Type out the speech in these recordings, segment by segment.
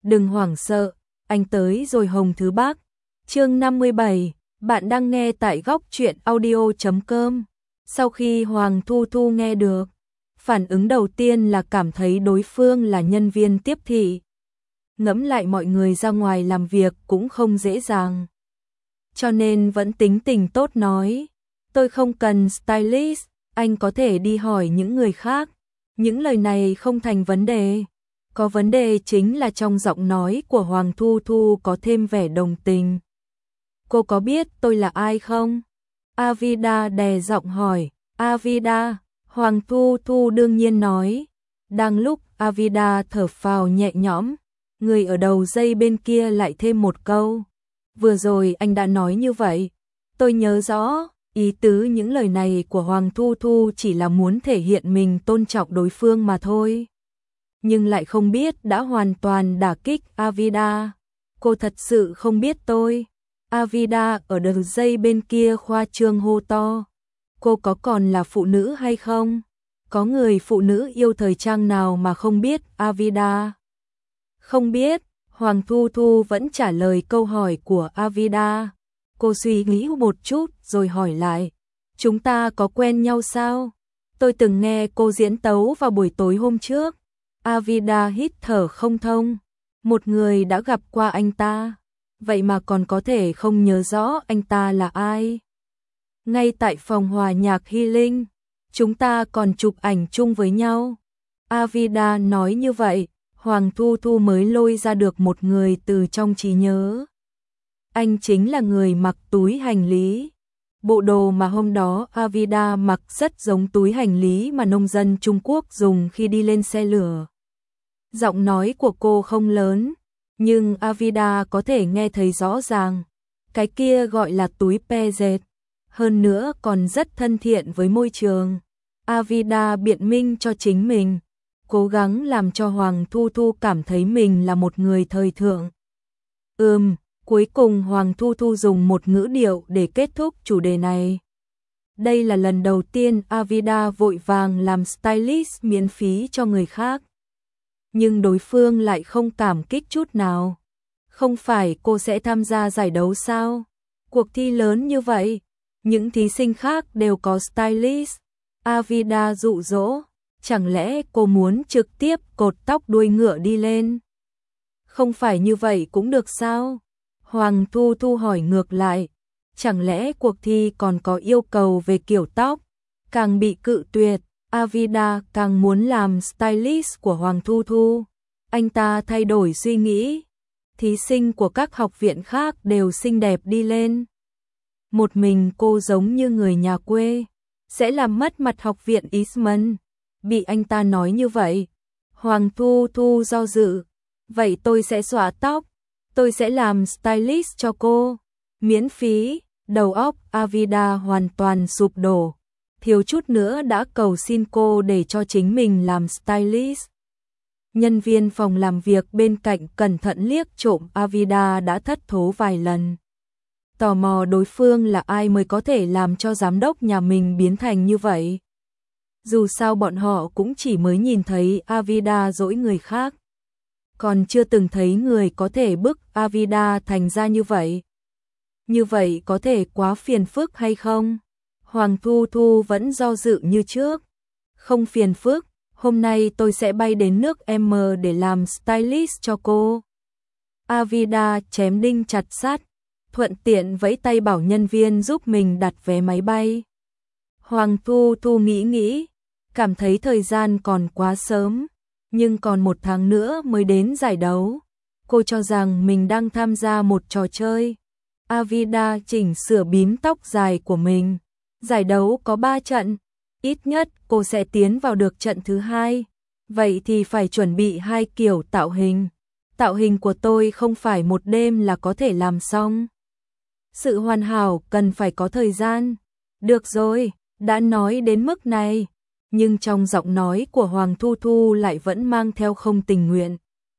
đừng hoảng sợ, anh tới rồi Hồng Thứ Bác. Chương 57, bạn đang nghe tại góc truyện audio.com. Sau khi Hoàng Thu Thu nghe được, phản ứng đầu tiên là cảm thấy đối phương là nhân viên tiếp thị. Ngẫm lại mọi người ra ngoài làm việc cũng không dễ dàng. Cho nên vẫn tính tình tốt nói, tôi không cần stylist, anh có thể đi hỏi những người khác. Những lời này không thành vấn đề. Có vấn đề chính là trong giọng nói của Hoàng Thu Thu có thêm vẻ đồng tình. Cô có biết tôi là ai không? Avida đè giọng hỏi. Avida, Hoàng Thu Thu đương nhiên nói. Đang lúc Avida thở phào nhẹ nhõm, người ở đầu dây bên kia lại thêm một câu. Vừa rồi anh đã nói như vậy. Tôi nhớ rõ, ý tứ những lời này của Hoàng Thu Thu chỉ là muốn thể hiện mình tôn trọng đối phương mà thôi. Nhưng lại không biết đã hoàn toàn đả kích Avida. Cô thật sự không biết tôi. Avida ở đầu dây bên kia khoa trương hô to. Cô có còn là phụ nữ hay không? Có người phụ nữ yêu thời trang nào mà không biết Avida? Không biết, Hoàng Thu Thu vẫn trả lời câu hỏi của Avida. Cô suy nghĩ một chút rồi hỏi lại. Chúng ta có quen nhau sao? Tôi từng nghe cô diễn tấu vào buổi tối hôm trước. Avida hít thở không thông. Một người đã gặp qua anh ta. Vậy mà còn có thể không nhớ rõ anh ta là ai. Ngay tại phòng hòa nhạc Healing, chúng ta còn chụp ảnh chung với nhau. Avida nói như vậy, Hoàng Thu Thu mới lôi ra được một người từ trong trí nhớ. Anh chính là người mặc túi hành lý. Bộ đồ mà hôm đó Avida mặc rất giống túi hành lý mà nông dân Trung Quốc dùng khi đi lên xe lửa. Giọng nói của cô không lớn, nhưng Avida có thể nghe thấy rõ ràng. Cái kia gọi là túi pe dệt. Hơn nữa còn rất thân thiện với môi trường. Avida biện minh cho chính mình, cố gắng làm cho Hoàng Thu Thu cảm thấy mình là một người thời thượng. Cuối cùng Hoàng Thu Thu dùng một ngữ điệu để kết thúc chủ đề này. Đây là lần đầu tiên Avida vội vàng làm stylist miễn phí cho người khác. Nhưng đối phương lại không cảm kích chút nào. Không phải cô sẽ tham gia giải đấu sao? Cuộc thi lớn như vậy, những thí sinh khác đều có stylist. Avida dụ dỗ, chẳng lẽ cô muốn trực tiếp cột tóc đuôi ngựa đi lên? Không phải như vậy cũng được sao? Hoàng Thu Thu hỏi ngược lại, chẳng lẽ cuộc thi còn có yêu cầu về kiểu tóc? Càng bị cự tuyệt, Avida càng muốn làm stylist của Hoàng Thu Thu. Anh ta thay đổi suy nghĩ, thí sinh của các học viện khác đều xinh đẹp đi lên. Một mình cô giống như người nhà quê, sẽ làm mất mặt học viện Eastman. Bị anh ta nói như vậy, Hoàng Thu Thu do dự. Vậy tôi sẽ xõa tóc, tôi sẽ làm stylist cho cô. Miễn phí, đầu óc Avida hoàn toàn sụp đổ. Thiếu chút nữa đã cầu xin cô để cho chính mình làm stylist. Nhân viên phòng làm việc bên cạnh cẩn thận liếc trộm Avida đã thất thố vài lần. Tò mò đối phương là ai mới có thể làm cho giám đốc nhà mình biến thành như vậy. Dù sao bọn họ cũng chỉ mới nhìn thấy Avida dỗi người khác. Còn chưa từng thấy người có thể bức Avida thành ra như vậy. Như vậy có thể quá phiền phức hay không? Hoàng Thu Thu vẫn do dự như trước. Không phiền phức, hôm nay tôi sẽ bay đến nước M để làm stylist cho cô. Avida chém đinh chặt sắt, thuận tiện vẫy tay bảo nhân viên giúp mình đặt vé máy bay. Hoàng Thu Thu nghĩ, cảm thấy thời gian còn quá sớm, nhưng còn 1 tháng nữa mới đến giải đấu. Cô cho rằng mình đang tham gia một trò chơi. Avida chỉnh sửa bím tóc dài của mình. Giải đấu có 3 trận, ít nhất cô sẽ tiến vào được trận thứ 2. Vậy thì phải chuẩn bị 2 kiểu tạo hình. Tạo hình của tôi không phải một đêm là có thể làm xong. Sự hoàn hảo cần phải có thời gian. Được rồi, đã nói đến mức này, nhưng trong giọng nói của Hoàng Thu Thu lại vẫn mang theo không tình nguyện.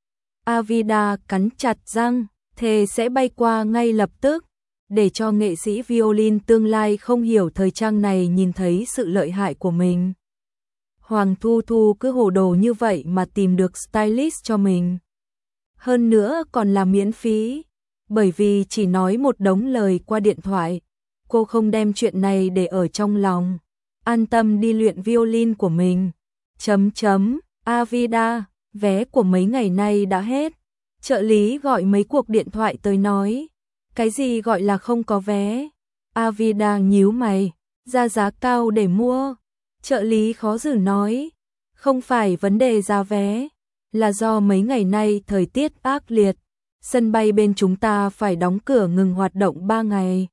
Avida cắn chặt răng, thề sẽ bay qua ngay lập tức, để cho nghệ sĩ violin tương lai không hiểu thời trang này nhìn thấy sự lợi hại của mình. Hoàng Thu Thu cứ hồ đồ như vậy mà tìm được stylist cho mình. Hơn nữa còn là miễn phí, bởi vì chỉ nói một đống lời qua điện thoại. Cô không đem chuyện này để ở trong lòng, an tâm đi luyện violin của mình. Avida, vé của mấy ngày nay đã hết. Trợ lý gọi mấy cuộc điện thoại tới nói. Cái gì gọi là không có vé? Avida nhíu mày, ra giá cao để mua. Trợ lý khó xử nói, không phải vấn đề giá vé, là do mấy ngày nay thời tiết ác liệt. Sân bay bên chúng ta phải đóng cửa ngừng hoạt động 3 ngày.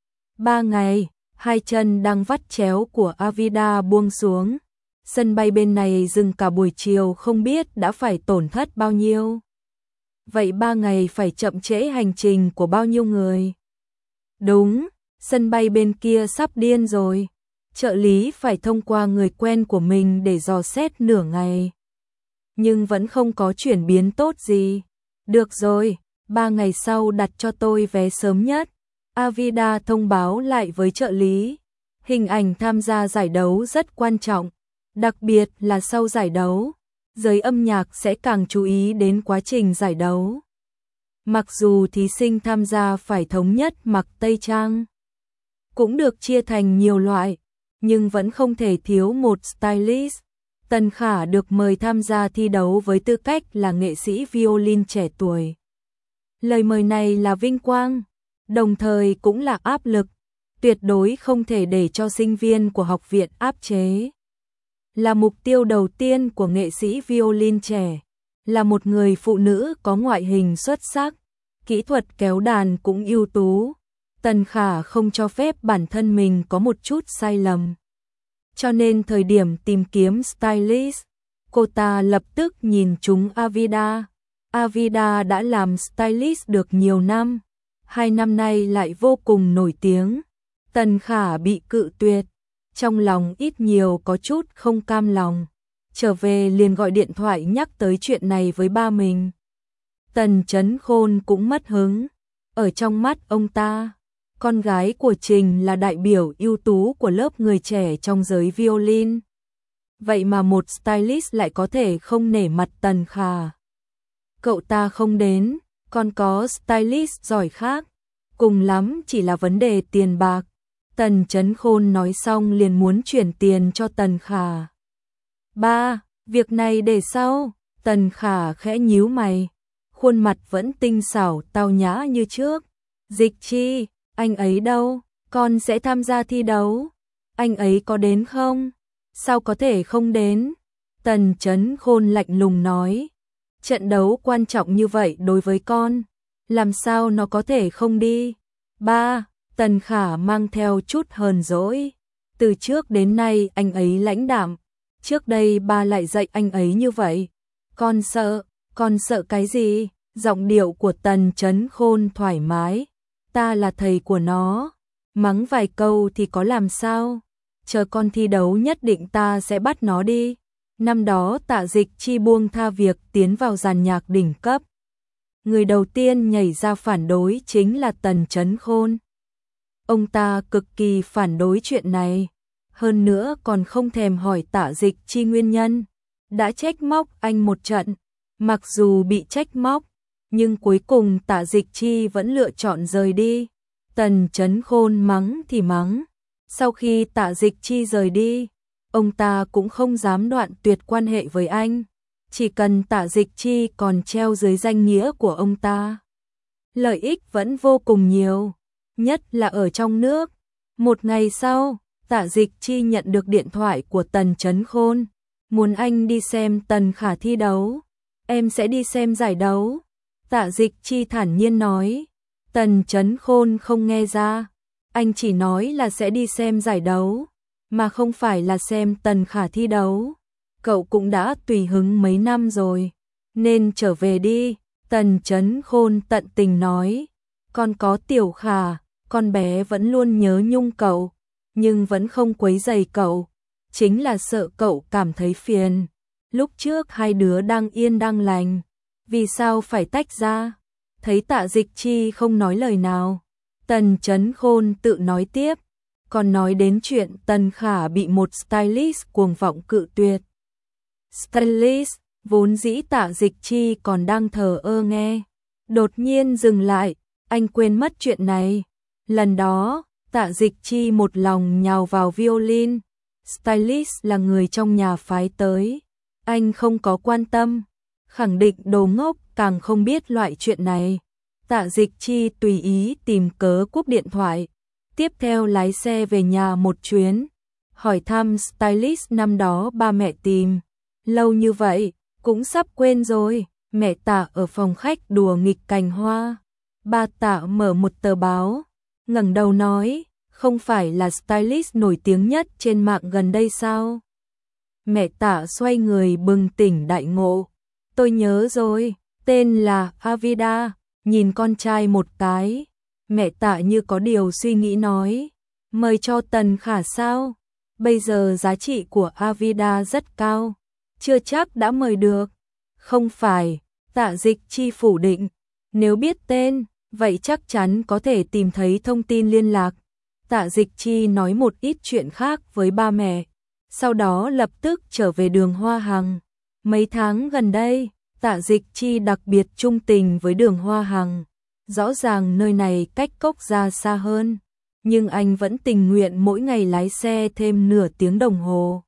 3 ngày, hai chân đang vắt chéo của Avida buông xuống. Sân bay bên này dừng cả buổi chiều không biết đã phải tổn thất bao nhiêu. Vậy 3 ngày phải chậm trễ hành trình của bao nhiêu người? Đúng, sân bay bên kia sắp điên rồi. Trợ lý phải thông qua người quen của mình để dò xét nửa ngày. Nhưng vẫn không có chuyển biến tốt gì. Được rồi, 3 ngày sau đặt cho tôi vé sớm nhất. Avida thông báo lại với trợ lý. Hình ảnh tham gia giải đấu rất quan trọng, đặc biệt là sau giải đấu, giới âm nhạc sẽ càng chú ý đến quá trình giải đấu. Mặc dù thí sinh tham gia phải thống nhất mặc tây trang, cũng được chia thành nhiều loại, nhưng vẫn không thể thiếu một stylist. Tần Khả được mời tham gia thi đấu với tư cách là nghệ sĩ violin trẻ tuổi. Lời mời này là vinh quang, đồng thời cũng là áp lực, tuyệt đối không thể để cho sinh viên của học viện áp chế. Là mục tiêu đầu tiên của nghệ sĩ violin trẻ, là một người phụ nữ có ngoại hình xuất sắc, kỹ thuật kéo đàn cũng ưu tú. Tần Khả không cho phép bản thân mình có một chút sai lầm. Cho nên thời điểm tìm kiếm stylist, cô ta lập tức nhìn trúng Avida. Avida đã làm stylist được nhiều năm, 2 năm nay lại vô cùng nổi tiếng. Tần Khả bị cự tuyệt, trong lòng ít nhiều có chút không cam lòng. Trở về liền gọi điện thoại nhắc tới chuyện này với ba mình. Tần Chấn Khôn cũng mất hứng. Ở trong mắt ông ta, con gái của Trình là đại biểu ưu tú của lớp người trẻ trong giới violin. Vậy mà một stylist lại có thể không nể mặt Tần Khả. Cậu ta không đến, còn có stylist giỏi khác, cùng lắm chỉ là vấn đề tiền bạc. Tần Chấn Khôn nói xong liền muốn chuyển tiền cho Tần Khả. Ba, việc này để sau. Tần Khả khẽ nhíu mày, khuôn mặt vẫn tinh xảo tao nhã như trước. Dịch Chi, anh ấy đâu? Con sẽ tham gia thi đấu. Anh ấy có đến không? Sao có thể không đến? Tần Chấn Khôn lạnh lùng nói. Trận đấu quan trọng như vậy đối với con, làm sao nó có thể không đi? Ba, Tần Khả mang theo chút hờn dỗi. Từ trước đến nay anh ấy lãnh đạm. Trước đây ba lại dạy anh ấy như vậy. Con sợ cái gì? Giọng điệu của Tần Chấn Khôn thoải mái. Ta là thầy của nó. Mắng vài câu thì có làm sao? Chờ con thi đấu nhất định ta sẽ bắt nó đi. Năm đó Tạ Dịch Chi buông tha việc tiến vào dàn nhạc đỉnh cấp. Người đầu tiên nhảy ra phản đối chính là Tần Chấn Khôn. Ông ta cực kỳ phản đối chuyện này, hơn nữa còn không thèm hỏi Tạ Dịch Chi nguyên nhân. Đã trách móc anh một trận, mặc dù bị trách móc, nhưng cuối cùng Tạ Dịch Chi vẫn lựa chọn rời đi. Tần Chấn Khôn mắng thì mắng. Sau khi Tạ Dịch Chi rời đi, ông ta cũng không dám đoạn tuyệt quan hệ với anh. Chỉ cần Tạ Dịch Chi còn treo dưới danh nghĩa của ông ta, lợi ích vẫn vô cùng nhiều, nhất là ở trong nước. Một ngày sau, Tạ Dịch Chi nhận được điện thoại của Tần Chấn Khôn, muốn anh đi xem Tần Khả thi đấu. Em sẽ đi xem giải đấu. Tạ Dịch Chi thản nhiên nói. Tần Chấn Khôn không nghe ra, anh chỉ nói là sẽ đi xem giải đấu, mà không phải là xem Tần Khả thi đấu. Cậu cũng đã tùy hứng mấy năm rồi, nên trở về đi. Tần Chấn Khôn tận tình nói. Con có Tiểu Khả, con bé vẫn luôn nhớ nhung cậu, nhưng vẫn không quấy rầy cậu, chính là sợ cậu cảm thấy phiền. Lúc trước hai đứa đang yên đang lành, vì sao phải tách ra? Thấy Tạ Dịch Chi không nói lời nào, Tần Chấn Khôn tự nói tiếp, còn nói đến chuyện Tần Khả bị một stylist cuồng vọng cự tuyệt. Stylist, Vốn dĩ Tạ Dịch Chi còn đang thờ ơ nghe, đột nhiên dừng lại, anh quên mất chuyện này. Lần đó, Tạ Dịch Chi một lòng nhào vào violin, stylist là người trong nhà phái tới, anh không có quan tâm, khẳng định đồ ngốc càng không biết loại chuyện này. Tạ Dịch Chi tùy ý tìm cớ cúp điện thoại, tiếp theo lái xe về nhà một chuyến, hỏi thăm stylist năm đó ba mẹ tìm, lâu như vậy, cũng sắp quên rồi. Mẹ Tạ ở phòng khách đùa nghịch cành hoa, ba Tạ mở một tờ báo, ngẩng đầu nói, không phải là stylist nổi tiếng nhất trên mạng gần đây sao? Mẹ Tạ xoay người bừng tỉnh đại ngộ, tôi nhớ rồi, tên là Avida. Nhìn con trai một cái, mẹ Tạ như có điều suy nghĩ nói, mời cho Tần Khả sao? Bây giờ giá trị của Avida rất cao, chưa chắc đã mời được. Không phải, Tạ Dịch Chi phủ định, nếu biết tên, vậy chắc chắn có thể tìm thấy thông tin liên lạc. Tạ Dịch Chi nói một ít chuyện khác với ba mẹ, sau đó lập tức trở về Đường Hoa Hằng. Mấy tháng gần đây, Tạ Dịch Chi đặc biệt trung tình với Đường Hoa Hằng. Rõ ràng nơi này cách Cốc Gia xa hơn, nhưng anh vẫn tình nguyện mỗi ngày lái xe thêm nửa tiếng đồng hồ.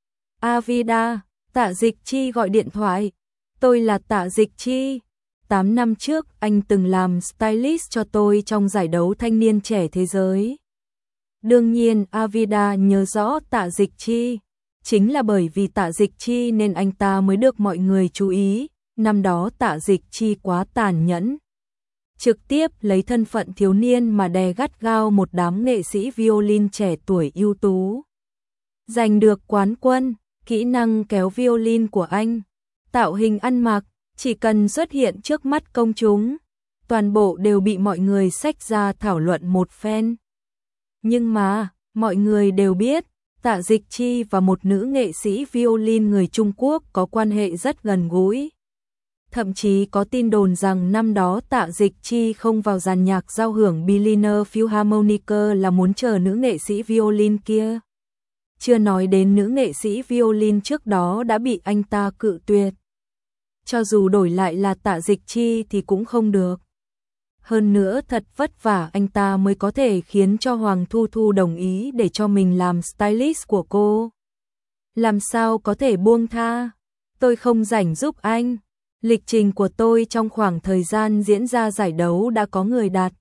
Avida, Tạ Dịch Chi gọi điện thoại. Tôi là Tạ Dịch Chi. 8 năm trước anh từng làm stylist cho tôi trong giải đấu thanh niên trẻ thế giới. Đương nhiên Avida nhớ rõ Tạ Dịch Chi. Chính là bởi vì Tạ Dịch Chi nên anh ta mới được mọi người chú ý. Năm đó Tạ Dịch Chi quá tàn nhẫn, trực tiếp lấy thân phận thiếu niên mà đè gắt gao một đám nghệ sĩ violin trẻ tuổi ưu tú. Giành được quán quân, kỹ năng kéo violin của anh, tạo hình ăn mặc, chỉ cần xuất hiện trước mắt công chúng, toàn bộ đều bị mọi người xách ra thảo luận một phen. Nhưng mà, mọi người đều biết, Tạ Dịch Chi và một nữ nghệ sĩ violin người Trung Quốc có quan hệ rất gần gũi. Thậm chí có tin đồn rằng năm đó Tạ Dịch Chi không vào dàn nhạc giao hưởng Berliner Philharmoniker là muốn chờ nữ nghệ sĩ violin kia. Chưa nói đến nữ nghệ sĩ violin trước đó đã bị anh ta cự tuyệt. Cho dù đổi lại là Tạ Dịch Chi thì cũng không được. Hơn nữa thật vất vả anh ta mới có thể khiến cho Hoàng Thu Thu đồng ý để cho mình làm stylist của cô. Làm sao có thể buông tha? Tôi không rảnh giúp anh. Lịch trình của tôi trong khoảng thời gian diễn ra giải đấu đã có người đặt.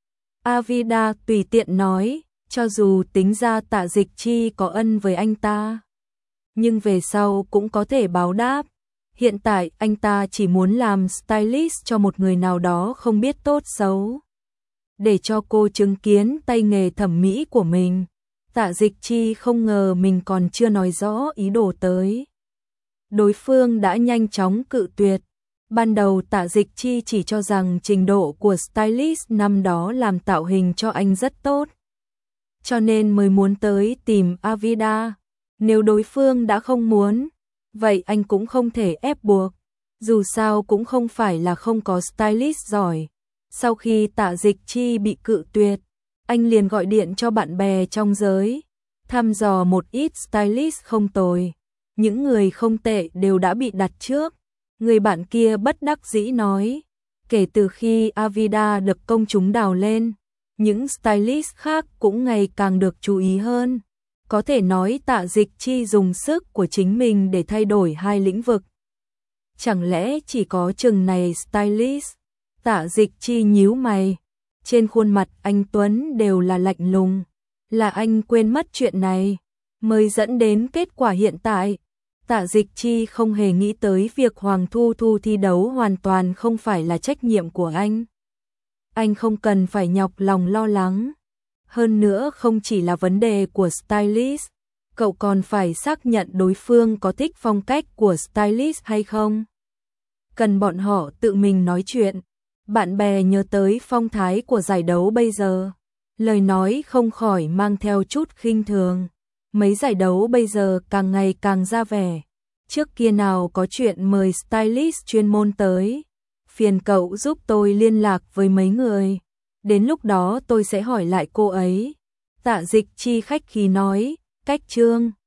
Avida tùy tiện nói, cho dù tính ra Tạ Dịch Chi có ân với anh ta, nhưng về sau cũng có thể báo đáp. Hiện tại anh ta chỉ muốn làm stylist cho một người nào đó không biết tốt xấu, để cho cô chứng kiến tay nghề thẩm mỹ của mình. Tạ Dịch Chi không ngờ mình còn chưa nói rõ ý đồ tới, đối phương đã nhanh chóng cự tuyệt. Ban đầu Tạ Dịch Chi chỉ cho rằng trình độ của stylist năm đó làm tạo hình cho anh rất tốt, cho nên mới muốn tới tìm Avida. Nếu đối phương đã không muốn, vậy anh cũng không thể ép buộc, dù sao cũng không phải là không có stylist giỏi. Sau khi Tạ Dịch Chi bị cự tuyệt, anh liền gọi điện cho bạn bè trong giới, thăm dò một ít stylist không tồi. Những người không tệ đều đã bị đặt trước. Người bạn kia bất đắc dĩ nói, kể từ khi Avida được công chúng đào lên, những stylist khác cũng ngày càng được chú ý hơn. Có thể nói Tạ Dịch Chi dùng sức của chính mình để thay đổi hai lĩnh vực. Chẳng lẽ chỉ có chừng này stylist? Tạ Dịch Chi nhíu mày, trên khuôn mặt anh Tuấn đều là lạnh lùng. Là anh quên mất chuyện này, mới dẫn đến kết quả hiện tại. Tạ Dịch Chi không hề nghĩ tới việc Hoàng Thu Thu thi đấu hoàn toàn không phải là trách nhiệm của anh. Anh không cần phải nhọc lòng lo lắng. Hơn nữa không chỉ là vấn đề của stylist, cậu còn phải xác nhận đối phương có thích phong cách của stylist hay không. Cần bọn họ tự mình nói chuyện. Bạn bè nhớ tới phong thái của giải đấu bây giờ, lời nói không khỏi mang theo chút khinh thường. Mấy giải đấu bây giờ càng ngày càng ra vẻ. Trước kia nào có chuyện mời stylist chuyên môn tới. Phiền cậu giúp tôi liên lạc với mấy người. Đến lúc đó tôi sẽ hỏi lại cô ấy. Tạ Dịch Chi khách khí nói, cách Trương.